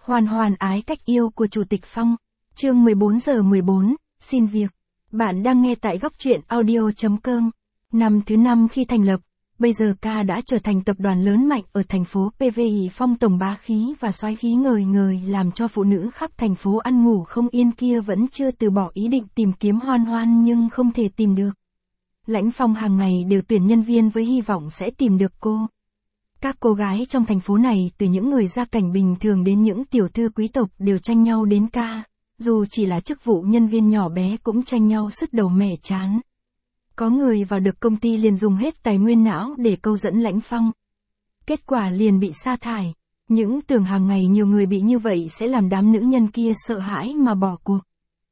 Hoan hoan ái cách yêu của Chủ tịch Phong. Chương 14/14, xin việc. Bạn đang nghe tại góc truyện audio.com. Năm thứ 5 khi thành lập, bây giờ K đã trở thành tập đoàn lớn mạnh ở thành phố PVI Phong, tổng bá khí và soái khí ngời ngời, làm cho phụ nữ khắp thành phố ăn ngủ không yên kia vẫn chưa từ bỏ ý định tìm kiếm Hoan hoan nhưng không thể tìm được. Lãnh Phong hàng ngày đều tuyển nhân viên với hy vọng sẽ tìm được cô. Các cô gái trong thành phố này, từ những người gia cảnh bình thường đến những tiểu thư quý tộc, đều tranh nhau đến K. Dù chỉ là chức vụ nhân viên nhỏ bé cũng tranh nhau sứt đầu mẻ trán. Có người vào được công ty liền dùng hết tài nguyên não để câu dẫn Lãnh Phong. Kết quả liền bị sa thải. Những tưởng hàng ngày nhiều người bị như vậy sẽ làm đám nữ nhân kia sợ hãi mà bỏ cuộc.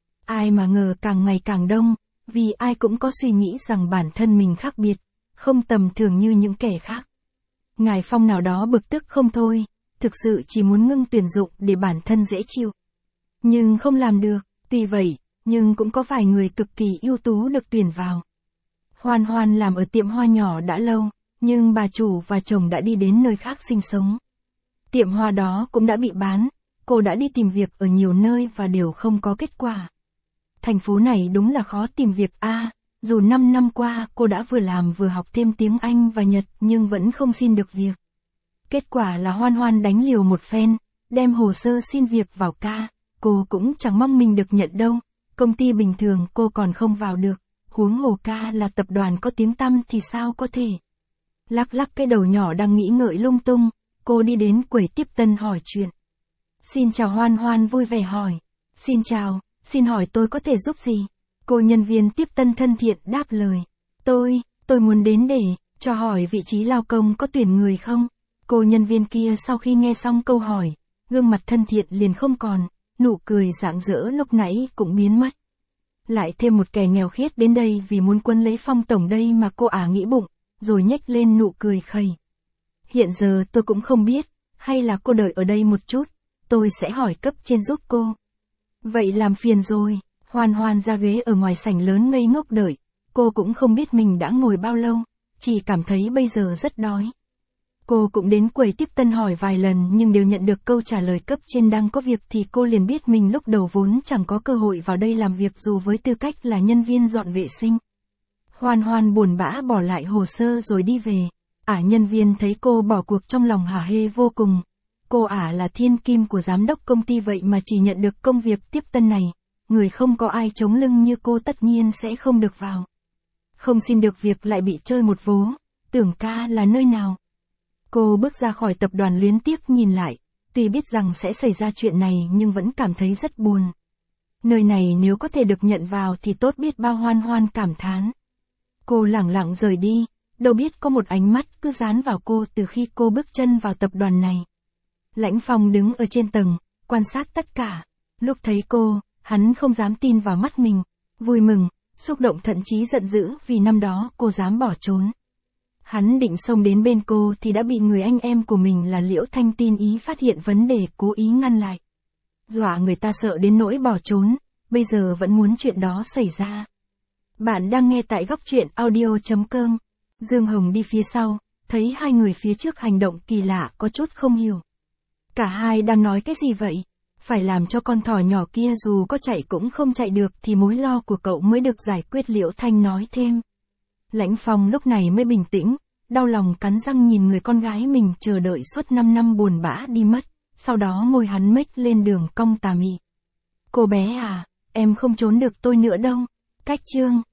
Ai mà ngờ càng ngày càng đông, vì ai cũng có suy nghĩ rằng bản thân mình khác biệt, không tầm thường như những kẻ khác. Ngài Phong nào đó bực tức không thôi, thực sự chỉ muốn ngưng tuyển dụng để bản thân dễ chịu. Nhưng không làm được, tuy vậy, nhưng cũng có vài người cực kỳ ưu tú được tuyển vào. Hoan hoan làm ở tiệm hoa nhỏ đã lâu, nhưng bà chủ và chồng đã đi đến nơi khác sinh sống. Tiệm hoa đó cũng đã bị bán, cô đã đi tìm việc ở nhiều nơi và đều không có kết quả. Thành phố này đúng là khó tìm việc a. Dù 5 năm qua cô đã vừa làm vừa học thêm tiếng Anh và Nhật nhưng vẫn không xin được việc. Kết quả là Hoan hoan đánh liều một phen, đem hồ sơ xin việc vào K. Cô cũng chẳng mong mình được nhận đâu, công ty bình thường cô còn không vào được, huống hồ K là tập đoàn có tiếng tăm thì sao có thể. Lắc lắc cái đầu nhỏ đang nghĩ ngợi lung tung, cô đi đến quầy tiếp tân hỏi chuyện. Xin chào. Hoan hoan vui vẻ hỏi. Xin chào, xin hỏi tôi có thể giúp gì? Cô nhân viên tiếp tân thân thiện đáp lời. Tôi muốn đến để cho hỏi vị trí lao công có tuyển người không? Cô nhân viên kia sau khi nghe xong câu hỏi, gương mặt thân thiện liền không còn, nụ cười rạng rỡ lúc nãy cũng biến mất. Lại thêm một kẻ nghèo khiết đến đây vì muốn quấn lấy Phong tổng đây mà cô nghĩ bụng, rồi nhếch lên nụ cười khẩy. Hiện giờ tôi cũng không biết, hay là cô đợi ở đây một chút, tôi sẽ hỏi cấp trên giúp cô. Vậy làm phiền rồi. Hoan hoan ra ghế ở ngoài sảnh lớn ngây ngốc đợi, cô cũng không biết mình đã ngồi bao lâu, chỉ cảm thấy bây giờ rất đói. Cô cũng đến quầy tiếp tân hỏi vài lần nhưng đều nhận được câu trả lời cấp trên đang có việc, thì cô liền biết mình lúc đầu vốn chẳng có cơ hội vào đây làm việc dù với tư cách là nhân viên dọn vệ sinh. Hoan hoan buồn bã bỏ lại hồ sơ rồi đi về. Nhân viên thấy cô bỏ cuộc trong lòng hả hê vô cùng. Cô là thiên kim của giám đốc công ty vậy mà chỉ nhận được công việc tiếp tân này. Người không có ai chống lưng như cô tất nhiên sẽ không được vào. Không xin được việc lại bị chơi một vố, tưởng K là nơi nào. Cô bước ra khỏi tập đoàn luyến tiếc nhìn lại, tuy biết rằng sẽ xảy ra chuyện này nhưng vẫn cảm thấy rất buồn. Nơi này nếu có thể được nhận vào thì tốt biết bao. Hoan hoan cảm thán. Cô lẳng lặng rời đi, đâu biết có một ánh mắt cứ dán vào cô từ khi cô bước chân vào tập đoàn này. Lãnh Phong đứng ở trên tầng, quan sát tất cả. Lúc thấy cô, hắn không dám tin vào mắt mình, vui mừng, xúc động thậm chí giận dữ vì năm đó cô dám bỏ trốn. Hắn định xông đến bên cô thì đã bị người anh em của mình là Liễu Thanh tin ý phát hiện vấn đề, cố ý ngăn lại. Dọa người ta sợ đến nỗi bỏ trốn, bây giờ vẫn muốn chuyện đó xảy ra. Bạn đang nghe tại góc truyện audio.com. Dương Hồng đi phía sau, thấy hai người phía trước hành động kỳ lạ có chút không hiểu. Cả hai đang nói cái gì vậy? Phải làm cho con thỏ nhỏ kia dù có chạy cũng không chạy được thì mối lo của cậu mới được giải quyết, Liễu Thanh nói thêm. Lãnh Phong lúc này mới bình tĩnh, đau lòng cắn răng nhìn người con gái mình chờ đợi suốt 5 năm buồn bã đi mất, sau đó môi hắn mếch lên đường cong tà mị. Cô bé em không trốn được tôi nữa đâu. Cách chương